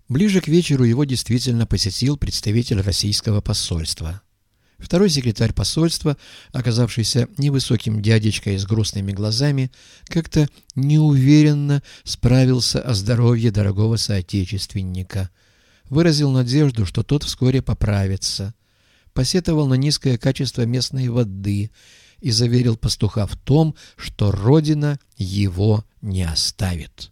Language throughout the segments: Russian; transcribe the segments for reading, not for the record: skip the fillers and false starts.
Ближе к вечеру его действительно посетил представитель российского посольства. Второй секретарь посольства, оказавшийся невысоким дядечкой с грустными глазами, как-то неуверенно справился о здоровье дорогого соотечественника. Выразил надежду, что тот вскоре поправится. Посетовал на низкое качество местной воды и заверил пастуха в том, что Родина его не оставит.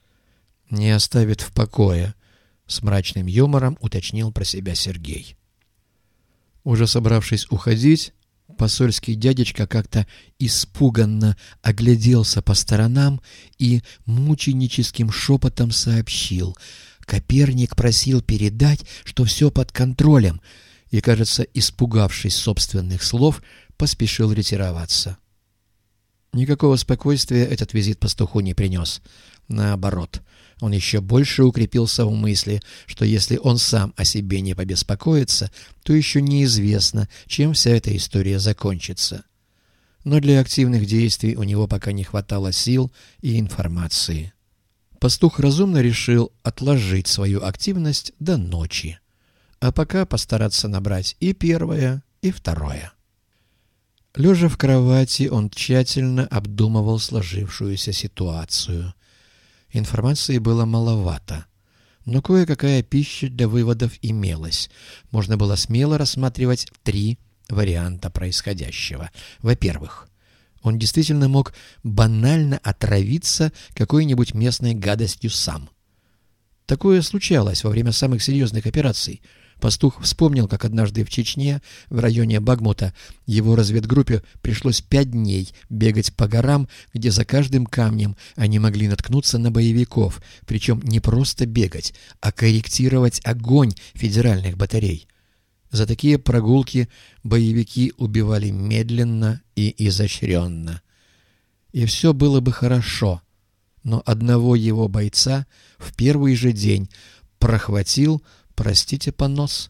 «Не оставит в покое», — с мрачным юмором уточнил про себя Сергей. Уже собравшись уходить, посольский дядечка как-то испуганно огляделся по сторонам и мученическим шепотом сообщил: «Коперник просил передать, что все под контролем», и, кажется, испугавшись собственных слов, поспешил ретироваться. Никакого спокойствия этот визит пастуху не принес. Наоборот, он еще больше укрепился в мысли, что если он сам о себе не побеспокоится, то еще неизвестно, чем вся эта история закончится. Но для активных действий у него пока не хватало сил и информации. Пастух разумно решил отложить свою активность до ночи, а пока постараться набрать и первое, и второе. Лежа в кровати, он тщательно обдумывал сложившуюся ситуацию. Информации было маловато, но кое-какая пища для выводов имелась. Можно было смело рассматривать 3 варианта происходящего. Во-первых, он действительно мог банально отравиться какой-нибудь местной гадостью сам. Такое случалось во время самых серьезных операций. Пастух вспомнил, как однажды в Чечне, в районе Багмута, его разведгруппе пришлось 5 дней бегать по горам, где за каждым камнем они могли наткнуться на боевиков, причем не просто бегать, а корректировать огонь федеральных батарей. За такие прогулки боевики убивали медленно и изощренно. И все было бы хорошо, но одного его бойца в первый же день прохватил, простите, понос.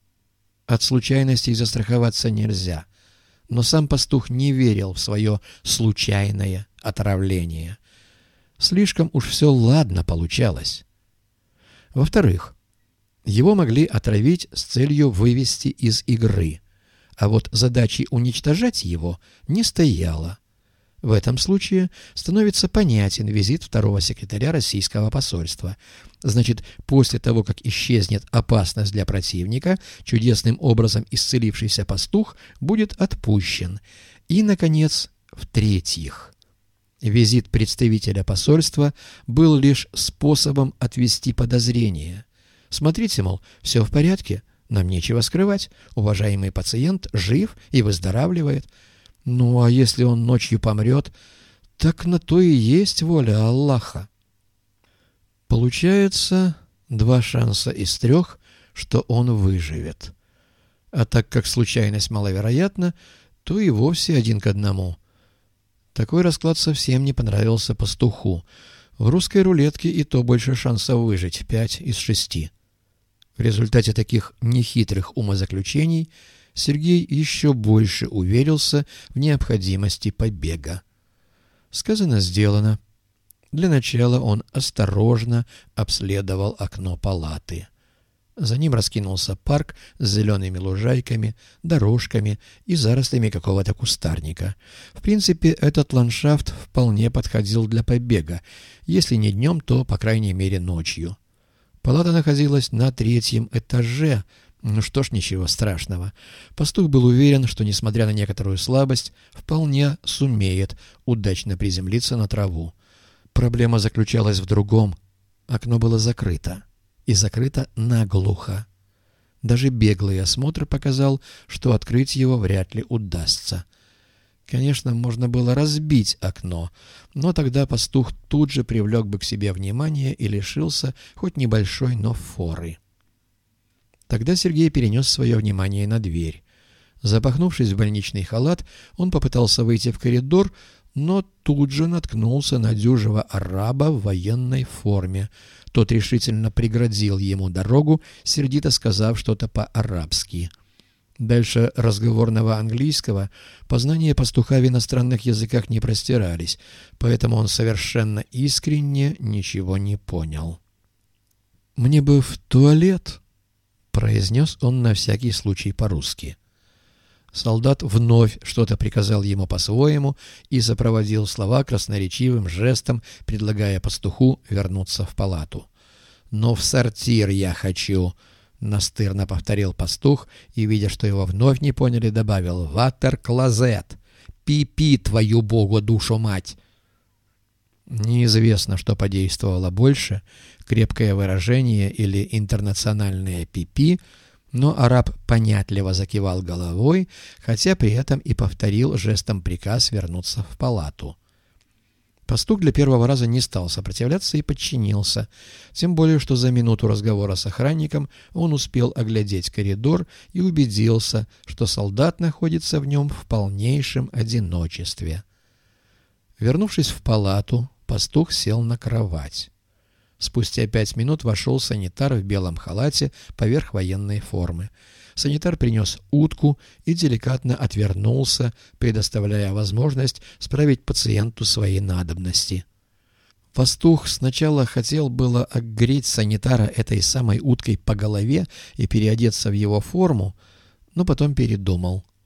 От случайностей застраховаться нельзя, но сам пастух не верил в свое случайное отравление. Слишком уж все ладно получалось. Во-вторых, его могли отравить с целью вывести из игры, а вот задачи уничтожать его не стояло. В этом случае становится понятен визит второго секретаря российского посольства. Значит, после того, как исчезнет опасность для противника, чудесным образом исцелившийся пастух будет отпущен. И, наконец, в-третьих, визит представителя посольства был лишь способом отвести подозрения. Смотрите, мол, все в порядке, нам нечего скрывать, уважаемый пациент жив и выздоравливает. Ну, а если он ночью помрет, так на то и есть воля Аллаха. Получается 2 шанса из 3, что он выживет. А так как случайность маловероятна, то и вовсе 1 к 1. Такой расклад совсем не понравился пастуху. В русской рулетке и то больше шансов выжить, 5 из 6. В результате таких нехитрых умозаключений Сергей еще больше уверился в необходимости побега. Сказано, сделано. Для начала он осторожно обследовал окно палаты. За ним раскинулся парк с зелеными лужайками, дорожками и зарослями какого-то кустарника. В принципе, этот ландшафт вполне подходил для побега, если не днем, то, по крайней мере, ночью. Палата находилась на 3-м этаже. Ну что ж, ничего страшного. Пастух был уверен, что, несмотря на некоторую слабость, вполне сумеет удачно приземлиться на траву. Проблема заключалась в другом. Окно было закрыто. И закрыто наглухо. Даже беглый осмотр показал, что открыть его вряд ли удастся. Конечно, можно было разбить окно, но тогда пастух тут же привлек бы к себе внимание и лишился хоть небольшой, но форы. Тогда Сергей перенес свое внимание на дверь. Запахнувшись в больничный халат, он попытался выйти в коридор, но тут же наткнулся на дюжего араба в военной форме. Тот решительно преградил ему дорогу, сердито сказав что-то по-арабски. Дальше разговорного английского познания пастуха в иностранных языках не простирались, поэтому он совершенно искренне ничего не понял. «Мне бы в туалет», — произнес он на всякий случай по-русски. Солдат вновь что-то приказал ему по-своему и сопроводил слова красноречивым жестом, предлагая пастуху вернуться в палату. «Но в сортир я хочу», — настырно повторил пастух и, видя, что его вновь не поняли, добавил: «Ватер-клозет! Пи-пи, твою богу душу мать!» Неизвестно, что подействовало больше — крепкое выражение или интернациональное пи-пи, но араб понятливо закивал головой, хотя при этом и повторил жестом приказ вернуться в палату. Пастух для первого раза не стал сопротивляться и подчинился, тем более что за минуту разговора с охранником он успел оглядеть коридор и убедился, что солдат находится в нем в полнейшем одиночестве. Вернувшись в палату, пастух сел на кровать. Спустя 5 минут вошел санитар в белом халате поверх военной формы. Санитар принес утку и деликатно отвернулся, предоставляя возможность справить пациенту свои надобности. Пастух сначала хотел было огреть санитара этой самой уткой по голове и переодеться в его форму, но потом передумал.